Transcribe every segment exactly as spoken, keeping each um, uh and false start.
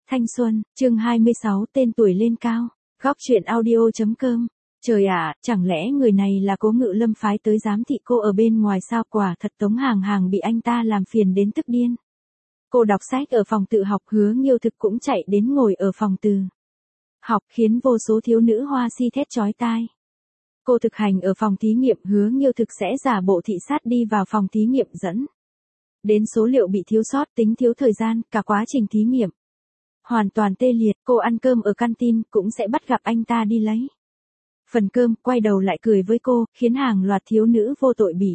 Thanh xuân, chương hai mươi sáu, tên tuổi lên cao. Góc truyện audio chấm com. Trời ạ, chẳng lẽ người này là Cố Ngự Lâm phái tới giám thị cô ở bên ngoài sao? Quả thật Tống Hàng Hàng bị anh ta làm phiền đến tức điên. Cô đọc sách ở phòng tự học, Hứa Nghiêu Thực cũng chạy đến ngồi ở phòng từ học, khiến vô số thiếu nữ hoa si thét chói tai. Cô thực hành ở phòng thí nghiệm, Hứa Nghiêu Thực sẽ giả bộ thị sát đi vào phòng thí nghiệm dẫn đến số liệu bị thiếu sót, tính thiếu thời gian, cả quá trình thí nghiệm hoàn toàn tê liệt. Cô ăn cơm ở canteen cũng sẽ bắt gặp anh ta đi lấy phần cơm, quay đầu lại cười với cô, khiến hàng loạt thiếu nữ vô tội bị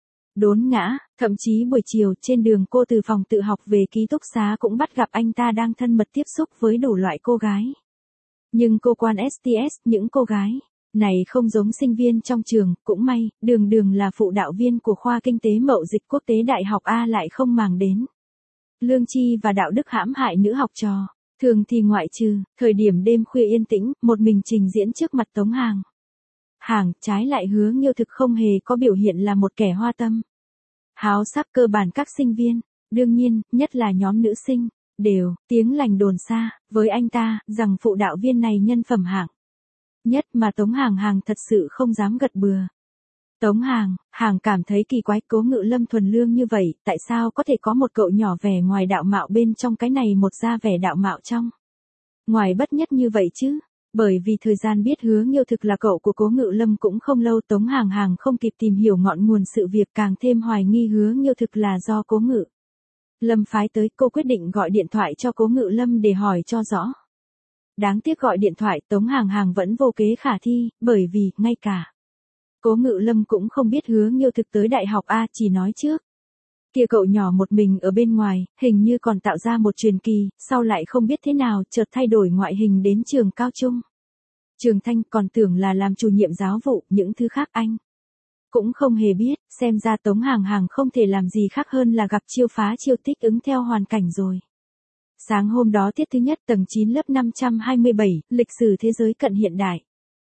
đốn ngã. Thậm chí buổi chiều trên đường cô từ phòng tự học về ký túc xá cũng bắt gặp anh ta đang thân mật tiếp xúc với đủ loại cô gái. Nhưng cô quan ét tê ét, những cô gái này không giống sinh viên trong trường, cũng may, Đường Đường là phụ đạo viên của khoa Kinh tế Mậu Dịch Quốc tế Đại học A lại không màng đến lương tri và đạo đức hãm hại nữ học trò. Thường thì ngoại trừ thời điểm đêm khuya yên tĩnh, một mình trình diễn trước mặt Tống Hàng Hàng, trái lại Hứa Nghiêu Thực không hề có biểu hiện là một kẻ hoa tâm háo sắc. Cơ bản các sinh viên, đương nhiên, nhất là nhóm nữ sinh, đều tiếng lành đồn xa với anh ta rằng phụ đạo viên này nhân phẩm hạng nhất, mà Tống Hàng Hàng thật sự không dám gật bừa. Tống Hàng Hàng cảm thấy kỳ quái, Cố Ngự Lâm thuần lương như vậy, tại sao có thể có một cậu nhỏ vẻ ngoài đạo mạo bên trong cái này một da vẻ đạo mạo trong ngoài bất nhất như vậy chứ? Bởi vì thời gian biết Hứa Nghiêu Thực là cậu của Cố Ngự Lâm cũng không lâu, Tống Hàng Hàng không kịp tìm hiểu ngọn nguồn sự việc, càng thêm hoài nghi Hứa Nghiêu Thực là do Cố Ngự Lâm phái tới. Cô quyết định gọi điện thoại cho Cố Ngự Lâm để hỏi cho rõ. Đáng tiếc gọi điện thoại Tống Hàng Hàng vẫn vô kế khả thi, bởi vì, ngay cả Cố Ngự Lâm cũng không biết Hứa Nghiêu Thực tới đại học A, chỉ nói trước kia cậu nhỏ một mình ở bên ngoài, hình như còn tạo ra một truyền kỳ, sau lại không biết thế nào chợt thay đổi ngoại hình đến trường cao trung Trường Thanh, còn tưởng là làm chủ nhiệm giáo vụ, những thứ khác anh cũng không hề biết. Xem ra Tống Hàng Hàng không thể làm gì khác hơn là gặp chiêu phá chiêu thích ứng theo hoàn cảnh rồi. Sáng hôm đó tiết thứ nhất tầng chín lớp năm trăm hai mươi bảy, lịch sử thế giới cận hiện đại.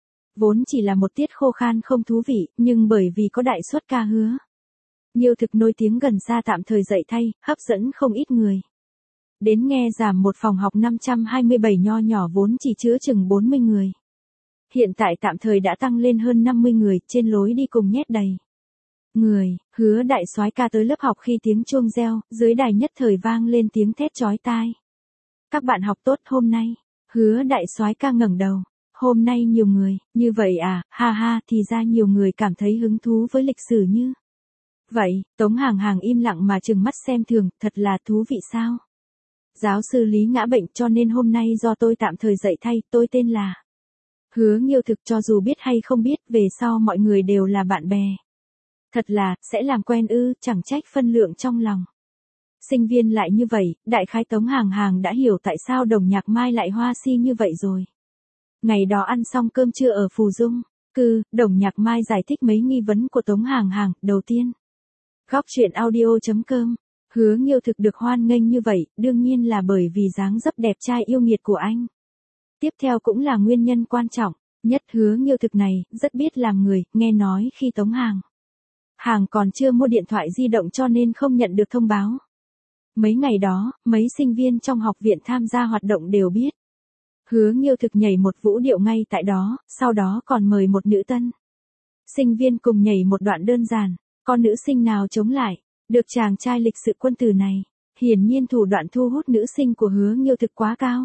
Vốn chỉ là một tiết khô khan không thú vị, nhưng bởi vì có đại suất ca Hứa Nghiêu Thực nổi tiếng gần xa tạm thời dạy thay, hấp dẫn không ít người đến nghe. Giảm một phòng học năm trăm hai mươi bảy nho nhỏ vốn chỉ chứa chừng bốn mươi người. Hiện tại tạm thời đã tăng lên hơn năm mươi người, trên lối đi cùng nhét đầy người. Hứa đại soái ca tới lớp học khi tiếng chuông reo, dưới đài nhất thời vang lên tiếng thét chói tai. Các bạn học tốt hôm nay. Hứa đại soái ca ngẩng đầu. Hôm nay nhiều người, như vậy à, ha ha, thì ra nhiều người cảm thấy hứng thú với lịch sử như vậy. Tống Hàng Hàng im lặng mà trừng mắt xem thường, thật là thú vị sao? Giáo sư Lý ngã bệnh cho nên hôm nay do tôi tạm thời dạy thay, tôi tên là Hứa Nghiêu Thực. Cho dù biết hay không biết, về sau mọi người đều là bạn bè. Thật là, sẽ làm quen ư, chẳng trách phân lượng trong lòng sinh viên lại như vậy. Đại khái Tống Hàng Hàng đã hiểu tại sao Đồng Nhạc Mai lại hoa si như vậy rồi. Ngày đó ăn xong cơm trưa ở Phù Dung Cư, Đồng Nhạc Mai giải thích mấy nghi vấn của Tống Hàng Hàng. Đầu tiên, góc truyện audio chấm com, Hứa Nghiêu Thực được hoan nghênh như vậy, đương nhiên là bởi vì dáng dấp đẹp trai yêu nghiệt của anh. Tiếp theo cũng là nguyên nhân quan trọng nhất, Hứa Nghiêu Thực này rất biết làm người. Nghe nói khi Tống Hàng Hàng còn chưa mua điện thoại di động cho nên không nhận được thông báo. Mấy ngày đó, mấy sinh viên trong học viện tham gia hoạt động đều biết Hứa Nghiêu Thực nhảy một vũ điệu ngay tại đó, sau đó còn mời một nữ tân sinh viên cùng nhảy một đoạn đơn giản. Con nữ sinh nào chống lại được chàng trai lịch sự quân tử này? Hiển nhiên thủ đoạn thu hút nữ sinh của Hứa Nghiêu Thực quá cao.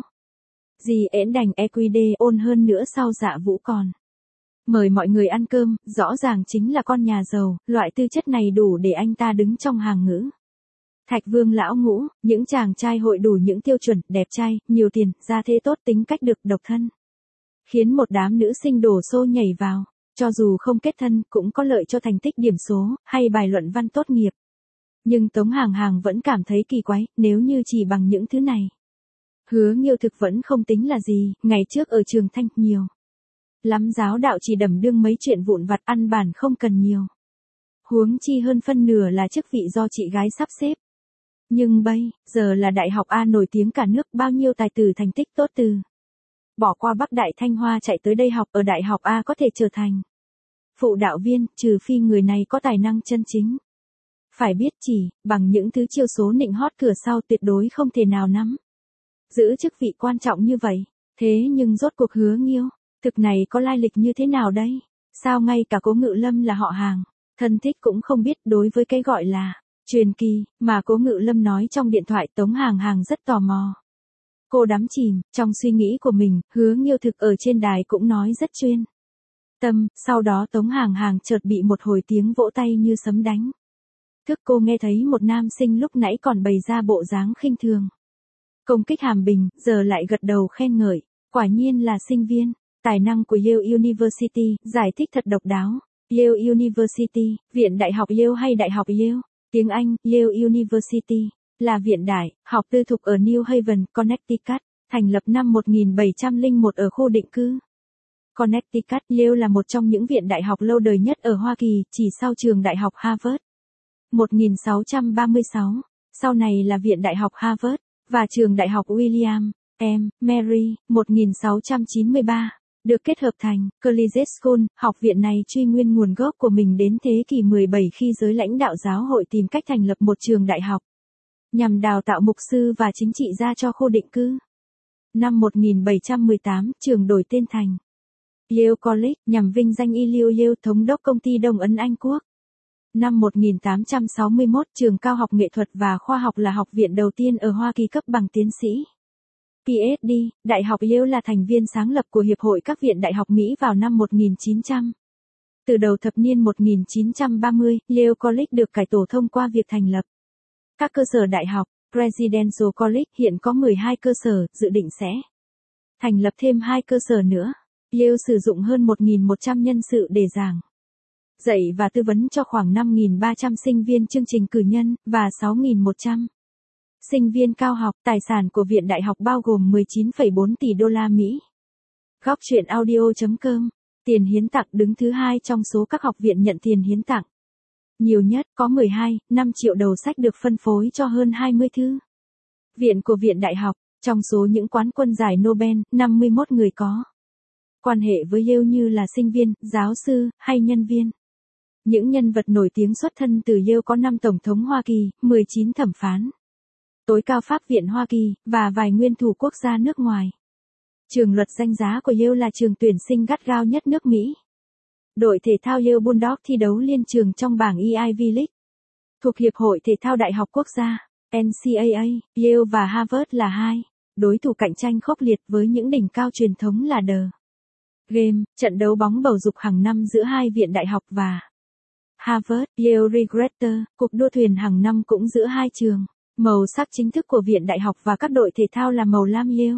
Dì ễn đành e quy đê ôn hơn nữa, sau dạ vũ còn mời mọi người ăn cơm, rõ ràng chính là con nhà giàu, loại tư chất này đủ để anh ta đứng trong hàng ngũ Thạch Vương lão ngũ. Những chàng trai hội đủ những tiêu chuẩn, đẹp trai, nhiều tiền, gia thế tốt, tính cách được, độc thân, khiến một đám nữ sinh đổ xô nhảy vào. Cho dù không kết thân, cũng có lợi cho thành tích điểm số, hay bài luận văn tốt nghiệp. Nhưng Tống Hàng Hàng vẫn cảm thấy kỳ quái, nếu như chỉ bằng những thứ này, Hứa Nghiêu Thực vẫn không tính là gì. Ngày trước ở trường Thanh, nhiều lắm giáo đạo chỉ đầm đương mấy chuyện vụn vặt, ăn bản không cần nhiều. Huống chi hơn phân nửa là chức vị do chị gái sắp xếp. Nhưng bây giờ là đại học A nổi tiếng cả nước, bao nhiêu tài tử thành tích tốt từ bỏ qua Bắc Đại Thanh Hoa chạy tới đây học, ở đại học A có thể trở thành phụ đạo viên, trừ phi người này có tài năng chân chính. Phải biết chỉ bằng những thứ chiêu số nịnh hót cửa sau tuyệt đối không thể nào nắm giữ chức vị quan trọng như vậy. Thế nhưng rốt cuộc Hứa Nghiêu, thực này có lai lịch như thế nào đây? Sao ngay cả Cố Ngự Lâm là họ hàng, thân thích cũng không biết. Đối với cái gọi là truyền kỳ mà Cố Ngự Lâm nói trong điện thoại, Tống Hàng Hàng rất tò mò. Cô đắm chìm trong suy nghĩ của mình, Hứa Nghiêu thực ở trên đài cũng nói rất chuyên tâm, sau đó Tống Hàng Hàng chợt bị một hồi tiếng vỗ tay như sấm đánh. Thức cô nghe thấy một nam sinh lúc nãy còn bày ra bộ dáng khinh thường, công kích hàm bình, giờ lại gật đầu khen ngợi, quả nhiên là sinh viên tài năng của Yale University, giải thích thật độc đáo. Yale University, viện đại học Yale hay đại học Yale? Tiếng Anh, Yale University, là viện đại học tư thục ở New Haven, Connecticut, thành lập năm một nghìn bảy trăm lẻ một ở khu định cư Connecticut. Yale là một trong những viện đại học lâu đời nhất ở Hoa Kỳ, chỉ sau trường đại học Harvard một nghìn sáu trăm ba mươi sáu, sau này là viện đại học Harvard, và trường đại học William M. Mary, một nghìn sáu trăm chín mươi ba, được kết hợp thành Collegiate School. Học viện này truy nguyên nguồn gốc của mình đến thế kỷ mười bảy, khi giới lãnh đạo giáo hội tìm cách thành lập một trường đại học nhằm đào tạo mục sư và chính trị gia cho khu định cư. Năm một nghìn bảy trăm mười tám, trường đổi tên thành Yale College, nhằm vinh danh Elihu Yale, thống đốc công ty Đông Ấn Anh Quốc. Năm một nghìn tám trăm sáu mươi mốt, trường cao học nghệ thuật và khoa học là học viện đầu tiên ở Hoa Kỳ cấp bằng tiến sĩ P H D. Đại học Yale là thành viên sáng lập của Hiệp hội các viện đại học Mỹ vào năm một nghìn chín trăm. Từ đầu thập niên một nghìn chín trăm ba mươi, Yale College được cải tổ thông qua việc thành lập các cơ sở đại học. Presidential College hiện có mười hai cơ sở, dự định sẽ thành lập thêm hai cơ sở nữa. Yale sử dụng hơn một nghìn một trăm nhân sự để giảng dạy và tư vấn cho khoảng năm nghìn ba trăm sinh viên chương trình cử nhân, và sáu nghìn một trăm sinh viên cao học. Tài sản của viện đại học bao gồm mười chín phẩy bốn tỷ đô la Mỹ. Góc truyện audio chấm com. Tiền hiến tặng đứng thứ hai trong số các học viện nhận tiền hiến tặng nhiều nhất, có mười hai phẩy năm triệu đầu sách được phân phối cho hơn hai mươi thư viện của viện đại học. Trong số những quán quân giải Nobel, năm mươi mốt người có quan hệ với Yale như là sinh viên, giáo sư, hay nhân viên. Những nhân vật nổi tiếng xuất thân từ Yale có năm Tổng thống Hoa Kỳ, mười chín thẩm phán tối cao Pháp viện Hoa Kỳ, và vài nguyên thủ quốc gia nước ngoài. Trường luật danh giá của Yale là trường tuyển sinh gắt gao nhất nước Mỹ. Đội thể thao Yale Bulldogs thi đấu liên trường trong bảng E I V League, thuộc Hiệp hội Thể thao Đại học Quốc gia, N C A A. Yale và Harvard là hai đối thủ cạnh tranh khốc liệt với những đỉnh cao truyền thống là The Game, trận đấu bóng bầu dục hàng năm giữa hai viện đại học, và Harvard Yale Regatta, cuộc đua thuyền hàng năm cũng giữa hai trường. Màu sắc chính thức của viện đại học và các đội thể thao là màu lam Yale.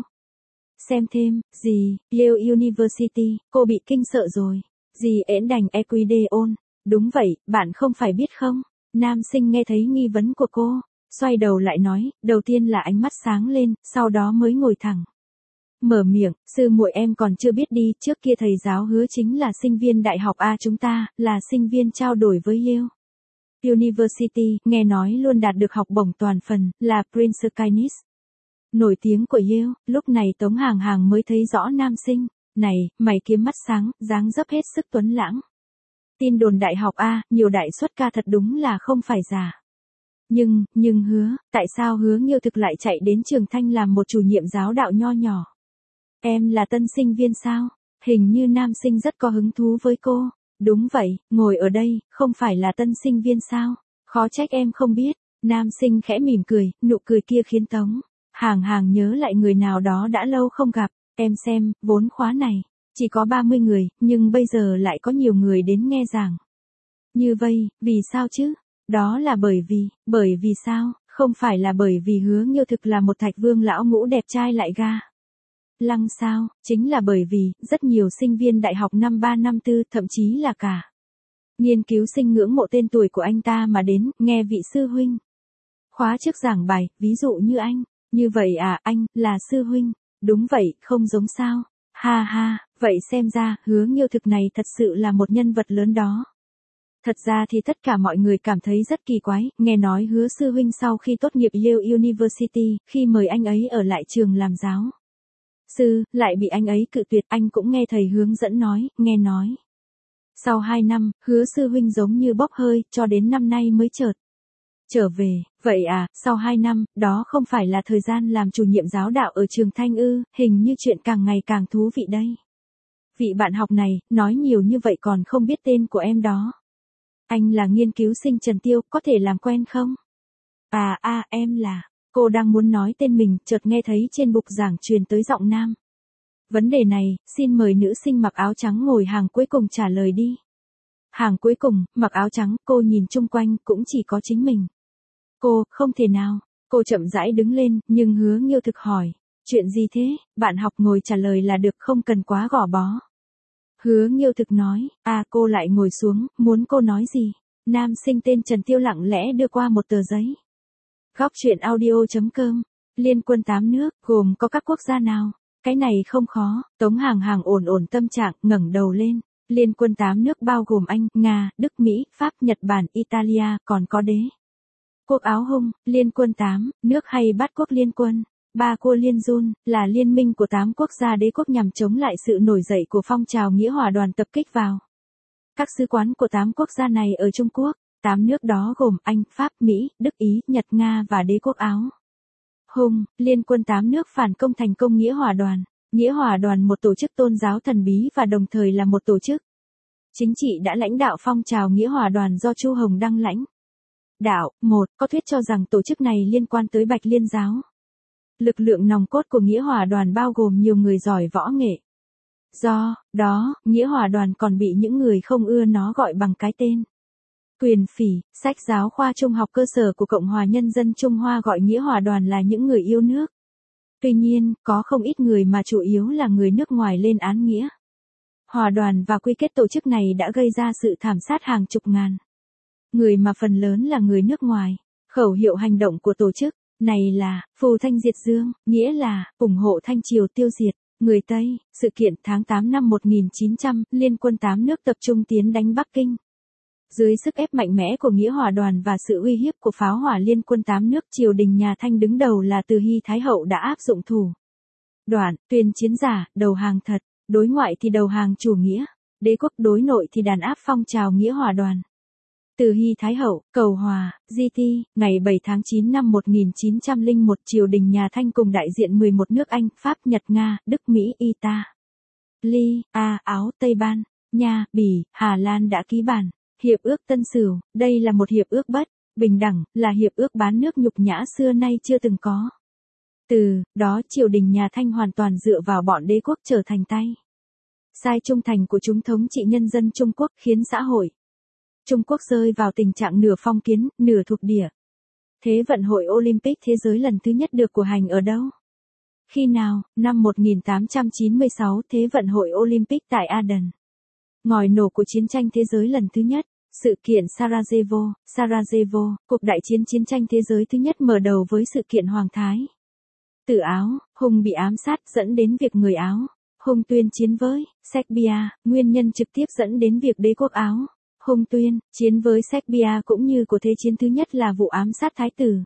Xem thêm, gì, Yale University, cô bị kinh sợ rồi. Gì ễn đành Equideon. Đúng vậy, bạn không phải biết không? Nam sinh nghe thấy nghi vấn của cô, xoay đầu lại nói, đầu tiên là ánh mắt sáng lên, sau đó mới ngồi thẳng. Mở miệng, sư muội em còn chưa biết đi, trước kia thầy giáo Hứa chính là sinh viên đại học A, chúng ta là sinh viên trao đổi với Yale University, nghe nói luôn đạt được học bổng toàn phần, là Prince Kynnis nổi tiếng của Yale. Lúc này Tống Hàng Hàng mới thấy rõ nam sinh này, mày kiếm mắt sáng, dáng dấp hết sức tuấn lãng. Tin đồn đại học A, nhiều đại xuất ca thật đúng là không phải giả. Nhưng, nhưng hứa, tại sao Hứa Nghiêu thực lại chạy đến trường Thanh làm một chủ nhiệm giáo đạo nho nhỏ? Em là tân sinh viên sao? Hình như nam sinh rất có hứng thú với cô. Đúng vậy, ngồi ở đây, không phải là tân sinh viên sao? Khó trách em không biết. Nam sinh khẽ mỉm cười, nụ cười kia khiến Tống Hàng Hàng nhớ lại người nào đó đã lâu không gặp. Em xem, vốn khóa này chỉ có ba mươi người, nhưng bây giờ lại có nhiều người đến nghe giảng. Như vậy, vì sao chứ? Đó là bởi vì, bởi vì sao? Không phải là bởi vì Hứa Nghiêu thực là một thạch vương lão ngũ đẹp trai lại ga lăng sao? Chính là bởi vì, rất nhiều sinh viên đại học năm ba năm tư, thậm chí là cả nghiên cứu sinh ngưỡng mộ tên tuổi của anh ta mà đến, nghe vị sư huynh khóa trước giảng bài, ví dụ như anh. Như vậy à, anh, là sư huynh. Đúng vậy, không giống sao. Ha ha, vậy xem ra, Hứa Nghiêu thực này thật sự là một nhân vật lớn đó. Thật ra thì tất cả mọi người cảm thấy rất kỳ quái, nghe nói Hứa sư huynh sau khi tốt nghiệp Yale University, khi mời anh ấy ở lại trường làm giáo sư, lại bị anh ấy cự tuyệt. Anh cũng nghe thầy hướng dẫn nói, nghe nói. Sau hai năm, Hứa sư huynh giống như bốc hơi, cho đến năm nay mới chợt Trở về, vậy à, sau hai năm, đó không phải là thời gian làm chủ nhiệm giáo đạo ở trường Thanh ư, hình như chuyện càng ngày càng thú vị đây. Vị bạn học này, nói nhiều như vậy còn không biết tên của em đó. Anh là nghiên cứu sinh Trần Tiêu, có thể làm quen không? À a à, em là, cô đang muốn nói tên mình, chợt nghe thấy trên bục giảng truyền tới giọng nam. Vấn đề này, xin mời nữ sinh mặc áo trắng ngồi hàng cuối cùng trả lời đi. Hàng cuối cùng, mặc áo trắng, cô nhìn chung quanh, cũng chỉ có chính mình. Cô, không thể nào. Cô chậm rãi đứng lên, nhưng Hứa Nghiêu Thực hỏi. Chuyện gì thế, bạn học ngồi trả lời là được, không cần quá gò bó. Hứa Nghiêu Thực nói, à cô lại ngồi xuống, muốn cô nói gì? Nam sinh tên Trần Tiêu lặng lẽ đưa qua một tờ giấy. Góc chuyện audio.com, Liên quân tám nước, gồm có các quốc gia nào? Cái này không khó, Tống Hàng Hàng ổn ổn tâm trạng, ngẩng đầu lên. Liên quân tám nước bao gồm Anh, Nga, Đức, Mỹ, Pháp, Nhật Bản, Italia, còn có đế quốc Áo Hung, Liên quân tám, nước hay bát quốc liên quân. Ba Cua Liên Jun, là liên minh của tám quốc gia đế quốc nhằm chống lại sự nổi dậy của phong trào nghĩa hòa đoàn tập kích vào các sứ quán của tám quốc gia này ở Trung Quốc. Tám nước đó gồm Anh, Pháp, Mỹ, Đức, Ý, Nhật, Nga và đế quốc Áo Hung. Liên quân tám nước phản công thành công nghĩa hòa đoàn. Nghĩa hòa đoàn một tổ chức tôn giáo thần bí và đồng thời là một tổ chức chính trị đã lãnh đạo phong trào nghĩa hòa đoàn do Chu Hồng Đăng lãnh đạo. Một, có thuyết cho rằng tổ chức này liên quan tới Bạch Liên giáo. Lực lượng nòng cốt của nghĩa hòa đoàn bao gồm nhiều người giỏi võ nghệ. Do đó, nghĩa hòa đoàn còn bị những người không ưa nó gọi bằng cái tên Quyền Phỉ. Sách giáo khoa trung học cơ sở của Cộng hòa Nhân dân Trung Hoa gọi nghĩa hòa đoàn là những người yêu nước. Tuy nhiên, có không ít người mà chủ yếu là người nước ngoài lên án nghĩa hòa đoàn và quy kết tổ chức này đã gây ra sự thảm sát hàng chục ngàn người mà phần lớn là người nước ngoài. Khẩu hiệu hành động của tổ chức này là Phù Thanh Diệt Dương, nghĩa là ủng hộ Thanh Triều tiêu diệt người Tây. Sự kiện tháng tám năm một nghìn chín trăm, Liên quân tám nước tập trung tiến đánh Bắc Kinh. Dưới sức ép mạnh mẽ của nghĩa hòa đoàn và sự uy hiếp của pháo hỏa Liên quân tám nước, triều đình nhà Thanh đứng đầu là Từ Hy Thái Hậu đã áp dụng thủ đoạn tuyên chiến giả, đầu hàng thật, đối ngoại thì đầu hàng chủ nghĩa, đế quốc đối nội thì đàn áp phong trào nghĩa hòa đoàn. Từ Hy Thái Hậu, cầu hòa, giê tê, ngày bảy tháng chín năm một nghìn chín trăm lẻ một, triều đình nhà Thanh cùng đại diện mười một nước Anh, Pháp, Nhật, Nga, Đức, Mỹ, Italy, A, Áo, Tây Ban, Nha, Bỉ, Hà Lan đã ký bản Hiệp ước Tân Sửu. Đây là một hiệp ước bất bình đẳng, là hiệp ước bán nước nhục nhã xưa nay chưa từng có. Từ đó triều đình nhà Thanh hoàn toàn dựa vào bọn đế quốc trở thành tay sai trung thành của chúng thống trị nhân dân Trung Quốc, khiến xã hội Trung Quốc rơi vào tình trạng nửa phong kiến, nửa thuộc địa. Thế vận hội Olympic thế giới lần thứ nhất được cử hành ở đâu? Khi nào? Năm một nghìn tám trăm chín mươi sáu, Thế vận hội Olympic tại Aden. Ngòi nổ của chiến tranh thế giới lần thứ nhất. Sự kiện Sarajevo, Sarajevo, cuộc đại chiến chiến tranh thế giới thứ nhất mở đầu với sự kiện Hoàng Thái tử Áo Hung bị ám sát, dẫn đến việc người Áo Hung tuyên chiến với Serbia. Nguyên nhân trực tiếp dẫn đến việc đế quốc Áo Hung tuyên chiến với Serbia cũng như của thế chiến thứ nhất là vụ ám sát thái tử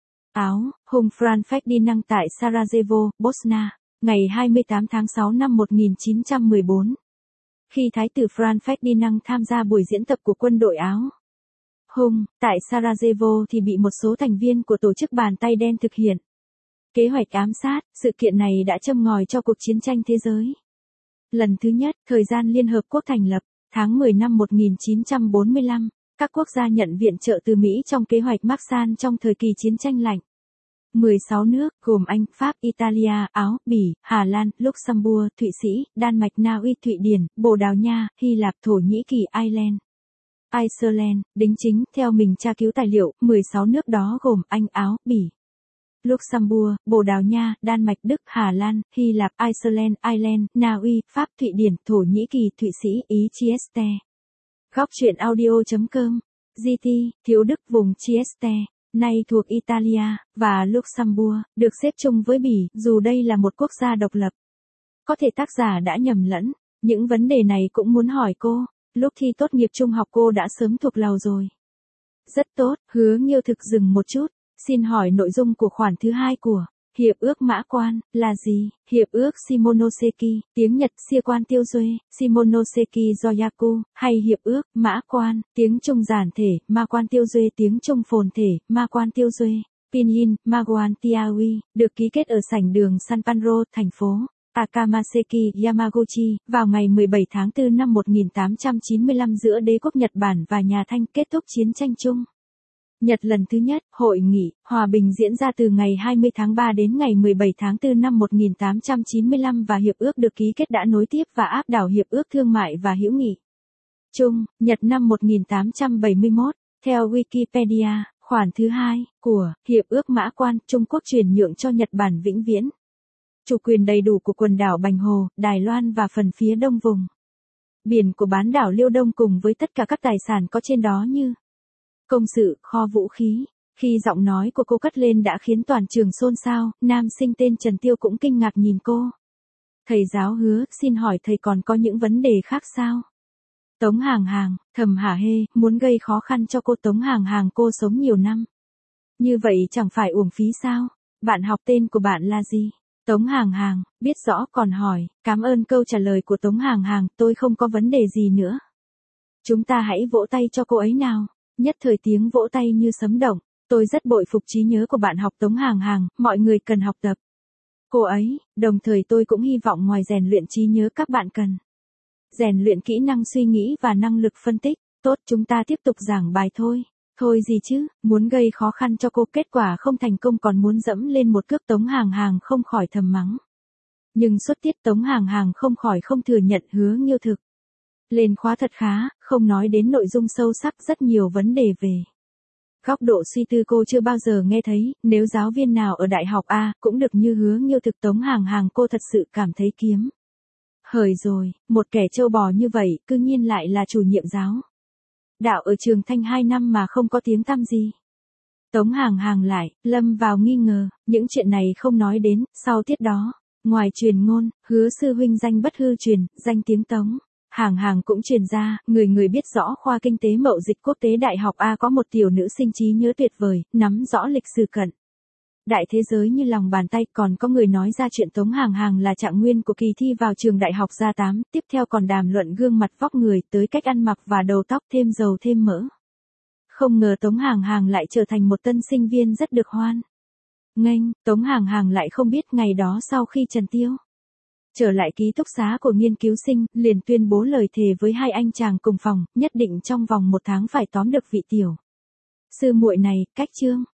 Áo Hung Franz Ferdinand tại Sarajevo, Bosnia, ngày hai mươi tám tháng sáu năm một nghìn chín trăm mười bốn. Khi thái tử Franz Ferdinand tham gia buổi diễn tập của quân đội Áo Hung tại Sarajevo thì bị một số thành viên của tổ chức bàn tay đen thực hiện kế hoạch ám sát. Sự kiện này đã châm ngòi cho cuộc chiến tranh thế giới lần thứ nhất. Thời gian Liên Hợp Quốc thành lập tháng mười năm một nghìn chín trăm bốn mươi lăm. Các quốc gia nhận viện trợ từ Mỹ trong kế hoạch Marshall trong thời kỳ chiến tranh lạnh. mười sáu nước, gồm Anh, Pháp, Italia, Áo, Bỉ, Hà Lan, Luxembourg, Thụy Sĩ, Đan Mạch, Na Uy, Thụy Điển, Bồ Đào Nha, Hy Lạp, Thổ Nhĩ Kỳ, Ireland, Iceland. Đính chính, theo mình tra cứu tài liệu, mười sáu nước đó gồm Anh, Áo, Bỉ, Luxembourg, Bồ Đào Nha, Đan Mạch, Đức, Hà Lan, Hy Lạp, Iceland, Ireland, Na Uy, Pháp, Thụy Điển, Thổ Nhĩ Kỳ, Thụy Sĩ, Ý, Trieste. Góc chuyện audio.com, giê tê, Thiếu Đức, vùng Trieste, nay thuộc Italia, và Luxembourg, được xếp chung với Bỉ, dù đây là một quốc gia độc lập. Có thể tác giả đã nhầm lẫn, những vấn đề này cũng muốn hỏi cô, lúc thi tốt nghiệp trung học cô đã sớm thuộc lầu rồi. Rất tốt, Hứa Nghiêu Thực dừng một chút, xin hỏi nội dung của khoản thứ hai của Hiệp ước Mã Quan, là gì? Hiệp ước Shimonoseki, tiếng Nhật Xia Quan Tiêu Duê, Shimonoseki Zoyaku, hay Hiệp ước Mã Quan, tiếng Trung giản thể, Ma Quan Tiêu Duê, tiếng Trung phồn thể, Ma Quan Tiêu Duê, Pinyin, Maguan Tiawi, được ký kết ở sảnh đường San Panro, thành phố Takamaseki, Yamaguchi, vào ngày mười bảy tháng tư năm một nghìn tám trăm chín mươi lăm giữa đế quốc Nhật Bản và nhà Thanh, kết thúc chiến tranh chung Nhật lần thứ nhất. Hội nghị hòa bình diễn ra từ ngày hai mươi tháng ba đến ngày mười bảy tháng tư năm một nghìn tám trăm chín mươi lăm và hiệp ước được ký kết đã nối tiếp và áp đảo hiệp ước thương mại và hữu nghị Trung Nhật năm một nghìn tám trăm bảy mươi mốt. Theo Wikipedia, khoản thứ hai của Hiệp ước Mã Quan, Trung Quốc chuyển nhượng cho Nhật Bản vĩnh viễn chủ quyền đầy đủ của quần đảo Bành Hồ, Đài Loan và phần phía đông vùng biển của bán đảo Liêu Đông cùng với tất cả các tài sản có trên đó như công sự, kho vũ khí. Khi giọng nói của cô cất lên đã khiến toàn trường xôn xao, nam sinh tên Trần Tiêu cũng kinh ngạc nhìn cô. Thầy giáo Hứa, xin hỏi thầy còn có những vấn đề khác sao? Tống Hàng Hàng, thầm hả hê, muốn gây khó khăn cho cô. Tống Hàng Hàng, cô sống nhiều năm. Như vậy chẳng phải uổng phí sao? Bạn học tên của bạn là gì? Tống Hàng Hàng, biết rõ còn hỏi, cảm ơn câu trả lời của Tống Hàng Hàng, tôi không có vấn đề gì nữa. Chúng ta hãy vỗ tay cho cô ấy nào. Nhất thời tiếng vỗ tay như sấm động, tôi rất bội phục trí nhớ của bạn học Tống Hàng Hàng, mọi người cần học tập cô ấy, đồng thời tôi cũng hy vọng ngoài rèn luyện trí nhớ các bạn cần rèn luyện kỹ năng suy nghĩ và năng lực phân tích. Tốt, chúng ta tiếp tục giảng bài thôi. Thôi gì chứ, muốn gây khó khăn cho cô, kết quả không thành công còn muốn dẫm lên một cước. Tống Hàng Hàng không khỏi thầm mắng. Nhưng xuất tiết Tống Hàng Hàng không khỏi không thừa nhận Hứa Nghiêu thực lên khóa thật khá, không nói đến nội dung sâu sắc, rất nhiều vấn đề về góc độ suy tư cô chưa bao giờ nghe thấy. Nếu giáo viên nào ở đại học A cũng được như Hứa Nghiêu thực, Tống Hàng Hàng cô thật sự cảm thấy kiếm hời rồi, một kẻ trâu bò như vậy, cư nhiên lại là chủ nhiệm giáo đạo ở trường Thanh hai năm mà không có tiếng tăm gì. Tống Hàng Hàng lại lâm vào nghi ngờ, những chuyện này không nói đến. Sau tiết đó, ngoài truyền ngôn, Hứa sư huynh danh bất hư truyền, danh tiếng Tống Hàng Hàng cũng truyền ra, người người biết rõ khoa kinh tế mậu dịch quốc tế đại học A có một tiểu nữ sinh trí nhớ tuyệt vời, nắm rõ lịch sử cận đại thế giới như lòng bàn tay. Còn có người nói ra chuyện Tống Hàng Hàng là trạng nguyên của kỳ thi vào trường đại học gia tám, tiếp theo còn đàm luận gương mặt vóc người tới cách ăn mặc và đầu tóc, thêm dầu thêm mỡ. Không ngờ Tống Hàng Hàng lại trở thành một tân sinh viên rất được hoan nghênh. Tống Hàng Hàng lại không biết ngày đó sau khi Trần Tiêu trở lại ký túc xá của nghiên cứu sinh, liền tuyên bố lời thề với hai anh chàng cùng phòng, nhất định trong vòng một tháng phải tóm được vị tiểu sư muội này. Cách chương